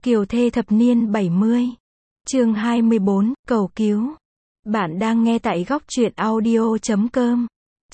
Kiều thê thập niên 70. Chương 24, cầu cứu. Bạn đang nghe tại góc truyện audio.com.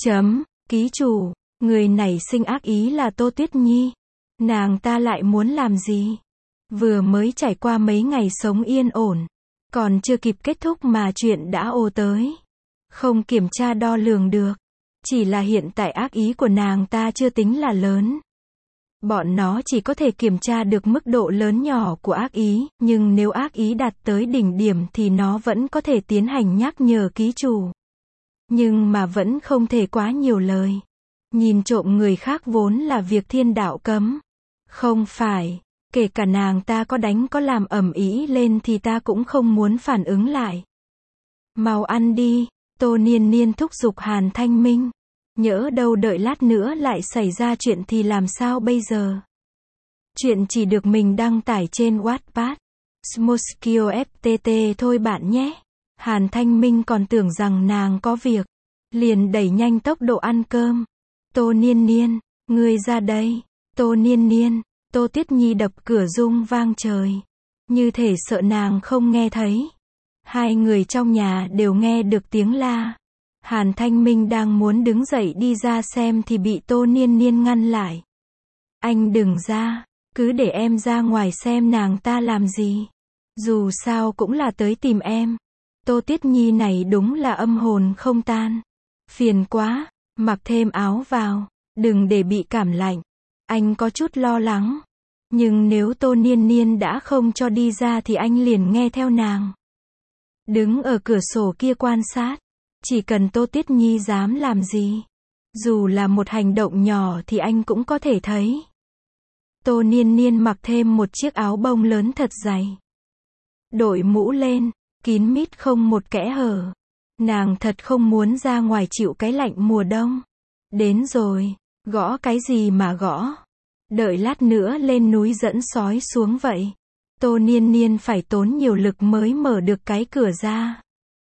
Ký chủ, người nảy sinh ác ý là Tô Tuyết Nhi. Nàng ta lại muốn làm gì? Vừa mới trải qua mấy ngày sống yên ổn, còn chưa kịp kết thúc mà chuyện đã ồ tới. Không kiểm tra đo lường được. Chỉ là hiện tại ác ý của nàng ta chưa tính là lớn. Bọn nó chỉ có thể kiểm tra được mức độ lớn nhỏ của ác ý, nhưng nếu ác ý đạt tới đỉnh điểm thì nó vẫn có thể tiến hành nhắc nhở ký chủ. Nhưng mà vẫn không thể quá nhiều lời. Nhìn trộm người khác vốn là việc thiên đạo cấm. Không phải, kể cả nàng ta có đánh có làm ầm ĩ lên thì ta cũng không muốn phản ứng lại. Mau ăn đi, Tô Niên Niên thúc giục Hàn Thanh Minh. Nhỡ đâu đợi lát nữa lại xảy ra chuyện thì làm sao bây giờ? Chuyện chỉ được mình đăng tải trên Wattpad. Smoskio FTT thôi bạn nhé. Hàn Thanh Minh còn tưởng rằng nàng có việc. Liền đẩy nhanh tốc độ ăn cơm. Tô Niên Niên, ngươi ra đây. Tô Niên Niên, Tô Tuyết Nhi đập cửa rung vang trời. Như thể sợ nàng không nghe thấy. Hai người trong nhà đều nghe được tiếng la. Hàn Thanh Minh đang muốn đứng dậy đi ra xem thì bị Tô Niên Niên ngăn lại. Anh đừng ra, cứ để em ra ngoài xem nàng ta làm gì. Dù sao cũng là tới tìm em. Tô Tuyết Nhi này đúng là âm hồn không tan. Phiền quá, mặc thêm áo vào, đừng để bị cảm lạnh. Anh có chút lo lắng. Nhưng nếu Tô Niên Niên đã không cho đi ra thì anh liền nghe theo nàng. Đứng ở cửa sổ kia quan sát. Chỉ cần Tô Tuyết Nhi dám làm gì, dù là một hành động nhỏ thì anh cũng có thể thấy. Tô Niên Niên mặc thêm một chiếc áo bông lớn thật dày. Đội mũ lên, kín mít không một kẽ hở. Nàng thật không muốn ra ngoài chịu cái lạnh mùa đông. Đến rồi, gõ cái gì mà gõ. Đợi lát nữa lên núi dẫn sói xuống vậy. Tô Niên Niên phải tốn nhiều lực mới mở được cái cửa ra.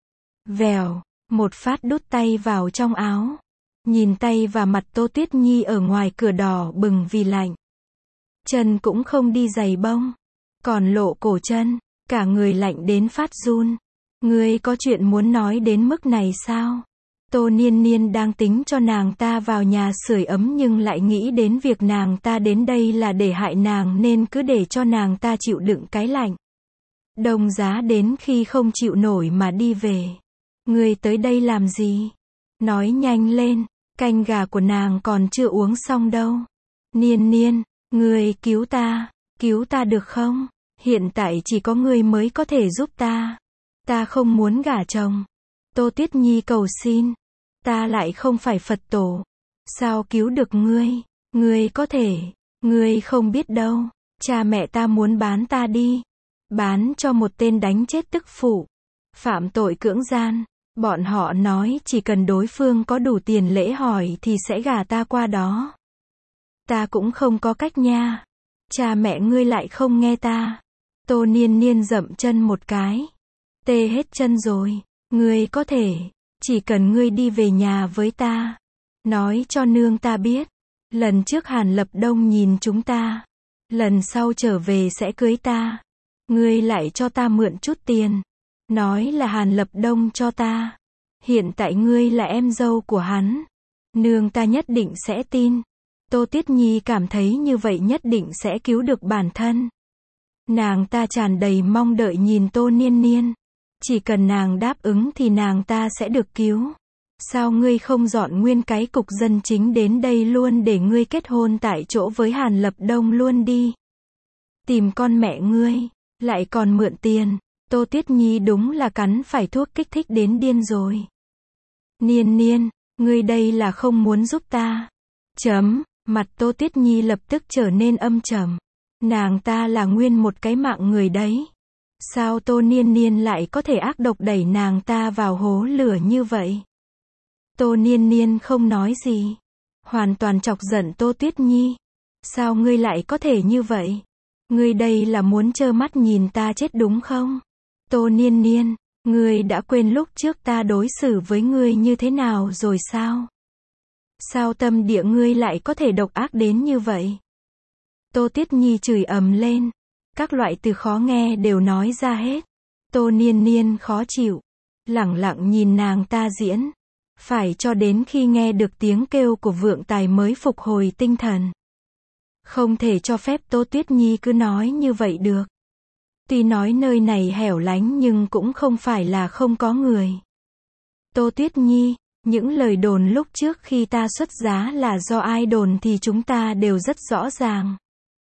Vèo. Một phát đút tay vào trong áo. Nhìn tay và mặt Tô Tuyết Nhi ở ngoài cửa đỏ bừng vì lạnh. Chân cũng không đi giày bông. Còn lộ cổ chân. Cả người lạnh đến phát run. Ngươi có chuyện muốn nói đến mức này sao? Tô Niên Niên đang tính cho nàng ta vào nhà sưởi ấm nhưng lại nghĩ đến việc nàng ta đến đây là để hại nàng nên cứ để cho nàng ta chịu đựng cái lạnh. Đông giá đến khi không chịu nổi mà đi về. Ngươi tới đây làm gì? Nói nhanh lên, canh gà của nàng còn chưa uống xong đâu. Niên Niên, ngươi cứu ta được không? Hiện tại chỉ có ngươi mới có thể giúp ta. Ta không muốn gả chồng. Tô Tuyết Nhi cầu xin. Ta lại không phải Phật tổ. Sao cứu được ngươi? Ngươi có thể, ngươi không biết đâu. Cha mẹ ta muốn bán ta đi. Bán cho một tên đánh chết tức phụ. Phạm tội cưỡng gian. Bọn họ nói chỉ cần đối phương có đủ tiền lễ hỏi thì sẽ gả ta qua đó. Ta cũng không có cách nha. Cha mẹ ngươi lại không nghe ta. Tô Niên Niên dậm chân một cái. Tê hết chân rồi. Ngươi có thể. Chỉ cần ngươi đi về nhà với ta. Nói cho nương ta biết. Lần trước Hàn Lập Đông nhìn chúng ta. Lần sau trở về sẽ cưới ta. Ngươi lại cho ta mượn chút tiền. Nói là Hàn Lập Đông cho ta. Hiện tại ngươi là em dâu của hắn. Nương ta nhất định sẽ tin. Tô Tuyết Nhi cảm thấy như vậy nhất định sẽ cứu được bản thân. Nàng ta tràn đầy mong đợi nhìn Tô Niên Niên. Chỉ cần nàng đáp ứng thì nàng ta sẽ được cứu. Sao ngươi không dọn nguyên cái cục dân chính đến đây luôn để ngươi kết hôn tại chỗ với Hàn Lập Đông luôn đi. Tìm con mẹ ngươi, lại còn mượn tiền. Tô Tuyết Nhi đúng là cắn phải thuốc kích thích đến điên rồi. Niên Niên, ngươi đây là không muốn giúp ta. Mặt Tô Tuyết Nhi lập tức trở nên âm trầm. Nàng ta là nguyên một cái mạng người đấy. Sao Tô Niên Niên lại có thể ác độc đẩy nàng ta vào hố lửa như vậy? Tô Niên Niên không nói gì. Hoàn toàn chọc giận Tô Tuyết Nhi. Sao ngươi lại có thể như vậy? Ngươi đây là muốn trơ mắt nhìn ta chết đúng không? Tô Niên Niên, ngươi đã quên lúc trước ta đối xử với ngươi như thế nào rồi sao? Sao tâm địa ngươi lại có thể độc ác đến như vậy? Tô Tuyết Nhi chửi ầm lên. Các loại từ khó nghe đều nói ra hết. Tô Niên Niên khó chịu, lẳng lặng nhìn nàng ta diễn. Phải cho đến khi nghe được tiếng kêu của Vượng Tài mới phục hồi tinh thần. Không thể cho phép Tô Tuyết Nhi cứ nói như vậy được. Tuy nói nơi này hẻo lánh nhưng cũng không phải là không có người. Tô Tuyết Nhi, những lời đồn lúc trước khi ta xuất giá là do ai đồn thì chúng ta đều rất rõ ràng.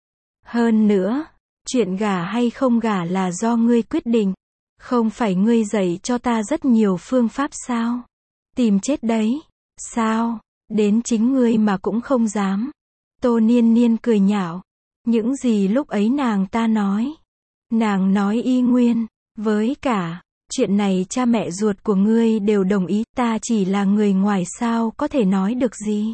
Hơn nữa, chuyện gả hay không gả là do ngươi quyết định. Không phải ngươi dạy cho ta rất nhiều phương pháp sao? Tìm chết đấy. Sao? Đến chính ngươi mà cũng không dám. Tô Niên Niên cười nhạo. Những gì lúc ấy nàng ta nói. Nàng nói y nguyên. Với cả, chuyện này cha mẹ ruột của ngươi đều đồng ý, ta chỉ là người ngoài sao có thể nói được gì.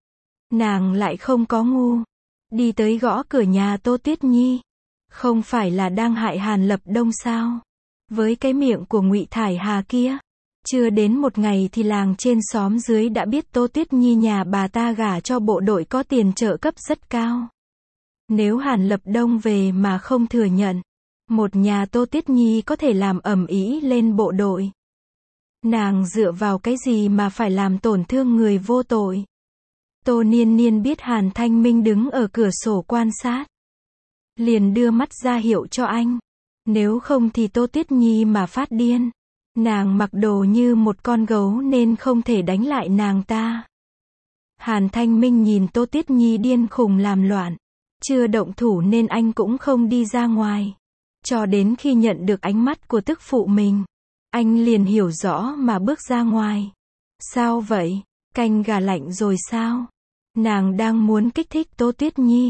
Nàng lại không có ngu. Đi tới gõ cửa nhà Tô Tuyết Nhi. Không phải là đang hại Hàn Lập Đông sao? Với cái miệng của Ngụy Thải Hà kia. Chưa đến một ngày thì làng trên xóm dưới đã biết Tô Tuyết Nhi nhà bà ta gả cho bộ đội có tiền trợ cấp rất cao. Nếu Hàn Lập Đông về mà không thừa nhận, một nhà Tô Tuyết Nhi có thể làm ầm ĩ lên bộ đội. Nàng dựa vào cái gì mà phải làm tổn thương người vô tội? Tô Niên Niên biết Hàn Thanh Minh đứng ở cửa sổ quan sát. Liền đưa mắt ra hiệu cho anh. Nếu không thì Tô Tuyết Nhi mà phát điên. Nàng mặc đồ như một con gấu nên không thể đánh lại nàng ta. Hàn Thanh Minh nhìn Tô Tuyết Nhi điên khùng làm loạn. Chưa động thủ nên anh cũng không đi ra ngoài. Cho đến khi nhận được ánh mắt của tức phụ mình. Anh liền hiểu rõ mà bước ra ngoài. Sao vậy? Canh gà lạnh rồi sao? Nàng đang muốn kích thích Tô Tuyết Nhi.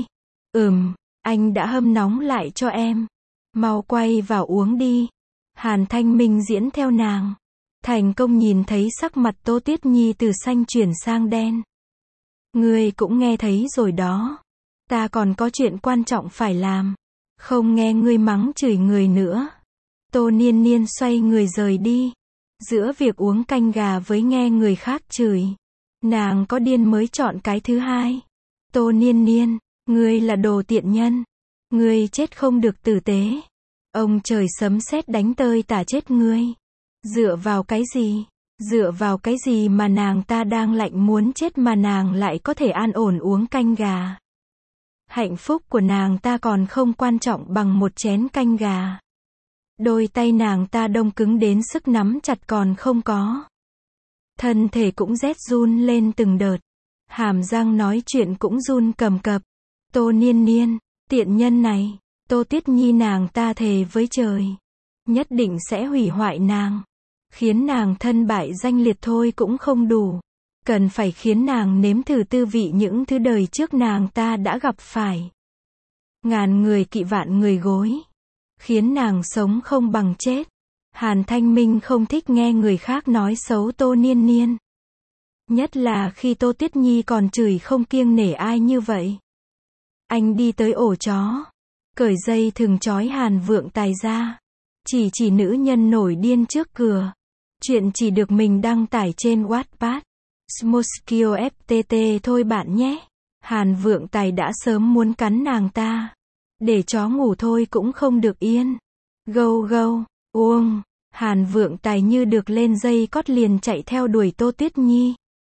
Anh đã hâm nóng lại cho em. Mau quay vào uống đi. Hàn Thanh Minh diễn theo nàng. Thành công nhìn thấy sắc mặt Tô Tuyết Nhi từ xanh chuyển sang đen. Ngươi cũng nghe thấy rồi đó. Ta còn có chuyện quan trọng phải làm. Không nghe ngươi mắng chửi người nữa. Tô Niên Niên xoay người rời đi. Giữa việc uống canh gà với nghe người khác chửi, nàng có điên mới chọn cái thứ hai. Tô Niên Niên, ngươi là đồ tiện nhân. Ngươi chết không được tử tế. Ông trời sấm sét đánh tơi tả chết ngươi. Dựa vào cái gì? Dựa vào cái gì mà nàng ta đang lạnh muốn chết mà nàng lại có thể an ổn uống canh gà? Hạnh phúc của nàng ta còn không quan trọng bằng một chén canh gà. Đôi tay nàng ta đông cứng đến sức nắm chặt còn không có. Thân thể cũng rét run lên từng đợt. Hàm răng nói chuyện cũng run cầm cập. Tô Niên Niên, tiện nhân này. Tô Tuyết Nhi nàng ta thề với trời. Nhất định sẽ hủy hoại nàng. Khiến nàng thân bại danh liệt thôi cũng không đủ. Cần phải khiến nàng nếm thử tư vị những thứ đời trước nàng ta đã gặp phải. Ngàn người kỵ vạn người gối. Khiến nàng sống không bằng chết. Hàn Thanh Minh không thích nghe người khác nói xấu Tô Niên Niên. Nhất là khi Tô Tuyết Nhi còn chửi không kiêng nể ai như vậy. Anh đi tới ổ chó. Cởi dây thừng trói Hàn Vượng Tài ra. Chỉ nữ nhân nổi điên trước cửa. Chuyện chỉ được mình đăng tải trên Wattpad. Smoskio FTT thôi bạn nhé. Hàn Vượng Tài đã sớm muốn cắn nàng ta. Để chó ngủ thôi cũng không được yên. Gâu gâu, uông. Hàn Vượng Tài như được lên dây cót liền chạy theo đuổi Tô Tuyết Nhi.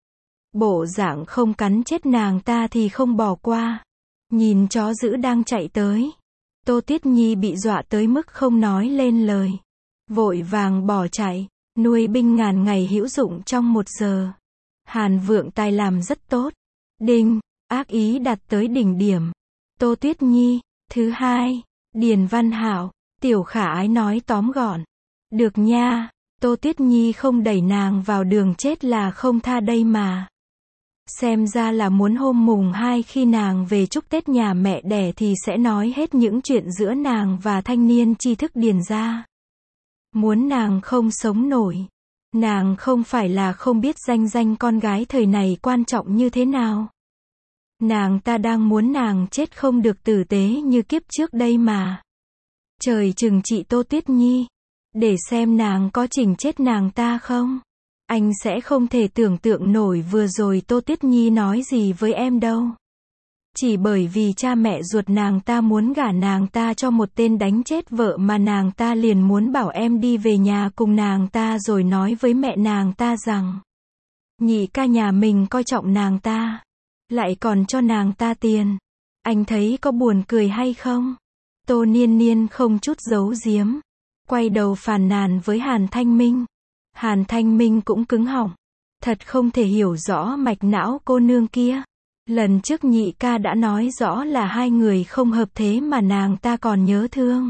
Bộ dạng không cắn chết nàng ta thì không bỏ qua. Nhìn chó dữ đang chạy tới. Tô Tuyết Nhi bị dọa tới mức không nói lên lời. Vội vàng bỏ chạy. Nuôi binh ngàn ngày hữu dụng trong 1 giờ. Hàn Vượng Tài làm rất tốt. Đinh, ác ý đạt tới đỉnh điểm. Tô Tuyết Nhi. Thứ hai, Điền Văn Hảo. Tiểu Khả Ái nói tóm gọn. Được nha, Tô Tuyết Nhi không đẩy nàng vào đường chết là không tha đây mà. Xem ra là muốn hôm mùng 2 khi nàng về chúc Tết nhà mẹ đẻ thì sẽ nói hết những chuyện giữa nàng và thanh niên tri thức Điền gia. Muốn nàng không sống nổi. Nàng không phải là không biết danh con gái thời này quan trọng như thế nào. Nàng ta đang muốn nàng chết không được tử tế như kiếp trước đây mà. Trời trừng trị Tô Tuyết Nhi. Để xem nàng có chỉnh chết nàng ta không. Anh sẽ không thể tưởng tượng nổi vừa rồi Tô Tuyết Nhi nói gì với em đâu. Chỉ bởi vì cha mẹ ruột nàng ta muốn gả nàng ta cho một tên đánh chết vợ mà nàng ta liền muốn bảo em đi về nhà cùng nàng ta rồi nói với mẹ nàng ta rằng nhị ca nhà mình coi trọng nàng ta, lại còn cho nàng ta tiền. Anh thấy có buồn cười hay không? Tô Niên Niên không chút giấu giếm, quay đầu phàn nàn với Hàn Thanh Minh. Hàn Thanh Minh cũng cứng họng, thật không thể hiểu rõ mạch não cô nương kia. Lần trước nhị ca đã nói rõ là hai người không hợp thế mà nàng ta còn nhớ thương.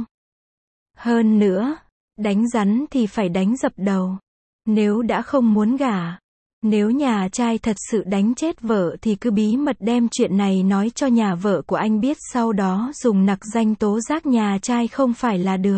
Hơn nữa, đánh rắn thì phải đánh dập đầu. Nếu đã không muốn gả, nếu nhà trai thật sự đánh chết vợ thì cứ bí mật đem chuyện này nói cho nhà vợ của anh biết, sau đó dùng nặc danh tố giác nhà trai không phải là được.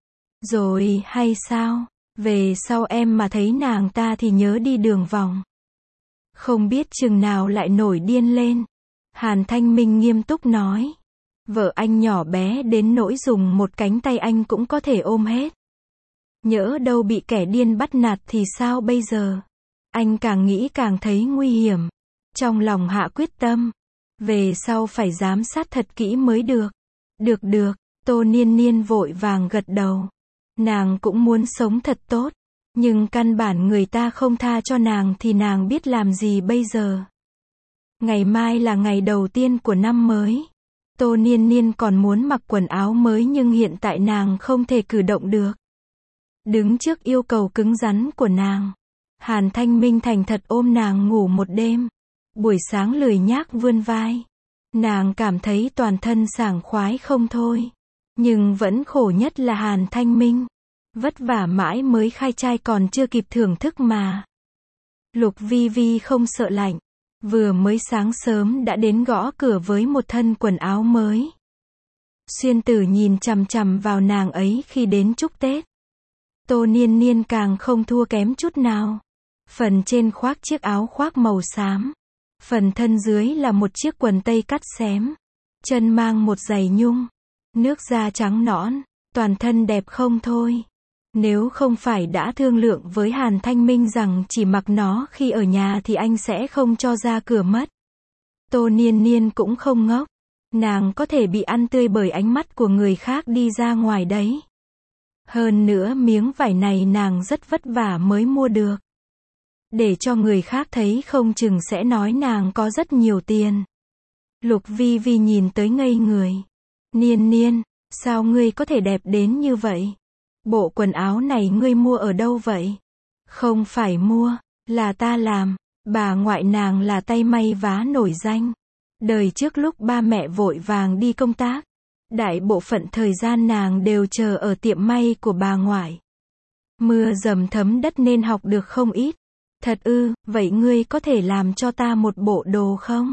Rồi hay sao? Về sau em mà thấy nàng ta thì nhớ đi đường vòng. Không biết chừng nào lại nổi điên lên. Hàn Thanh Minh nghiêm túc nói. Vợ anh nhỏ bé đến nỗi dùng một cánh tay anh cũng có thể ôm hết. Nhỡ đâu bị kẻ điên bắt nạt thì sao bây giờ? Anh càng nghĩ càng thấy nguy hiểm. Trong lòng hạ quyết tâm. Về sau phải giám sát thật kỹ mới được. Được, Tô Niên Niên vội vàng gật đầu. Nàng cũng muốn sống thật tốt. Nhưng căn bản người ta không tha cho nàng thì nàng biết làm gì bây giờ. Ngày mai là ngày đầu tiên của năm mới. Tô Niên Niên còn muốn mặc quần áo mới nhưng hiện tại nàng không thể cử động được. Đứng trước yêu cầu cứng rắn của nàng, Hàn Thanh Minh thành thật ôm nàng ngủ một đêm. Buổi sáng lười nhác vươn vai. Nàng cảm thấy toàn thân sảng khoái không thôi. Nhưng vẫn khổ nhất là Hàn Thanh Minh. Vất vả mãi mới khai trai còn chưa kịp thưởng thức mà. Lục Vi Vi không sợ lạnh. Vừa mới sáng sớm đã đến gõ cửa với một thân quần áo mới. Xuyên Tử nhìn chằm chằm vào nàng ấy khi đến chúc Tết. Tô Niên Niên càng không thua kém chút nào. Phần trên khoác chiếc áo khoác màu xám. Phần thân dưới là một chiếc quần tây cắt xém. Chân mang một giày nhung. Nước da trắng nõn. Toàn thân đẹp không thôi. Nếu không phải đã thương lượng với Hàn Thanh Minh rằng chỉ mặc nó khi ở nhà thì anh sẽ không cho ra cửa mất. Tô Niên Niên cũng không ngốc. Nàng có thể bị ăn tươi bởi ánh mắt của người khác đi ra ngoài đấy. Hơn nữa miếng vải này nàng rất vất vả mới mua được. Để cho người khác thấy không chừng sẽ nói nàng có rất nhiều tiền. Lục Vi Vi nhìn tới ngây người. Niên Niên, sao ngươi có thể đẹp đến như vậy? Bộ quần áo này ngươi mua ở đâu vậy? Không phải mua, là ta làm. Bà ngoại nàng là tay may vá nổi danh. Đời trước lúc ba mẹ vội vàng đi công tác, đại bộ phận thời gian nàng đều chờ ở tiệm may của bà ngoại. Mưa dầm thấm đất nên học được không ít. Thật ư, vậy ngươi có thể làm cho ta một bộ đồ không?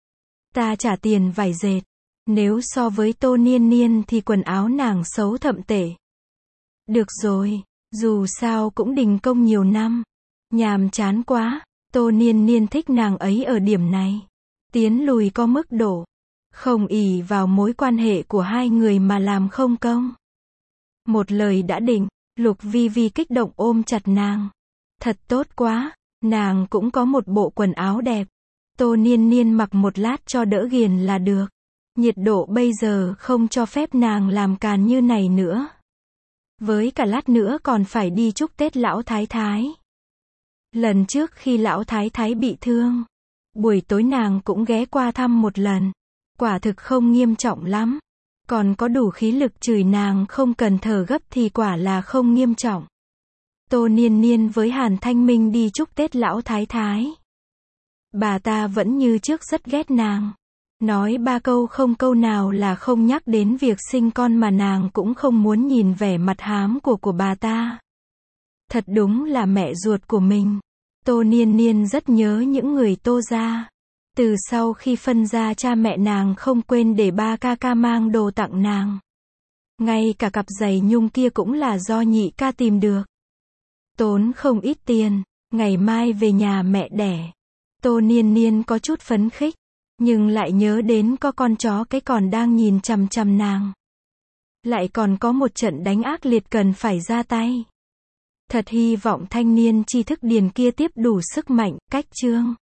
Ta trả tiền vải dệt. Nếu so với Tô Niên Niên thì quần áo nàng xấu thậm tệ. Được rồi, dù sao cũng đình công nhiều năm. Nhàm chán quá. Tô Niên Niên thích nàng ấy ở điểm này. Tiến lùi có mức độ. Không ỷ vào mối quan hệ của hai người mà làm không công. Một lời đã định, Lục Vi Vi kích động ôm chặt nàng. Thật tốt quá, nàng cũng có một bộ quần áo đẹp. Tô Niên Niên mặc một lát cho đỡ ghiền là được. Nhiệt độ bây giờ không cho phép nàng làm càn như này nữa. Với cả lát nữa còn phải đi chúc Tết lão thái thái. Lần trước khi lão thái thái bị thương, buổi tối nàng cũng ghé qua thăm một lần. Quả thực không nghiêm trọng lắm. Còn có đủ khí lực chửi nàng không cần thở gấp thì quả là không nghiêm trọng. Tô Niên Niên với Hàn Thanh Minh đi chúc Tết lão thái thái. Bà ta vẫn như trước rất ghét nàng. Nói ba câu không câu nào là không nhắc đến việc sinh con mà nàng cũng không muốn nhìn vẻ mặt hám của bà ta. Thật đúng là mẹ ruột của mình. Tô Niên Niên rất nhớ những người Tô gia. Từ sau khi phân ra cha mẹ nàng không quên để ba ca ca mang đồ tặng nàng. Ngay cả cặp giày nhung kia cũng là do nhị ca tìm được. Tốn không ít tiền, ngày mai về nhà mẹ đẻ. Tô Niên Niên có chút phấn khích, nhưng lại nhớ đến có con chó cái còn đang nhìn chằm chằm nàng. Lại còn có một trận đánh ác liệt cần phải ra tay. Thật hy vọng thanh niên tri thức điền kia tiếp đủ sức mạnh, cách chương.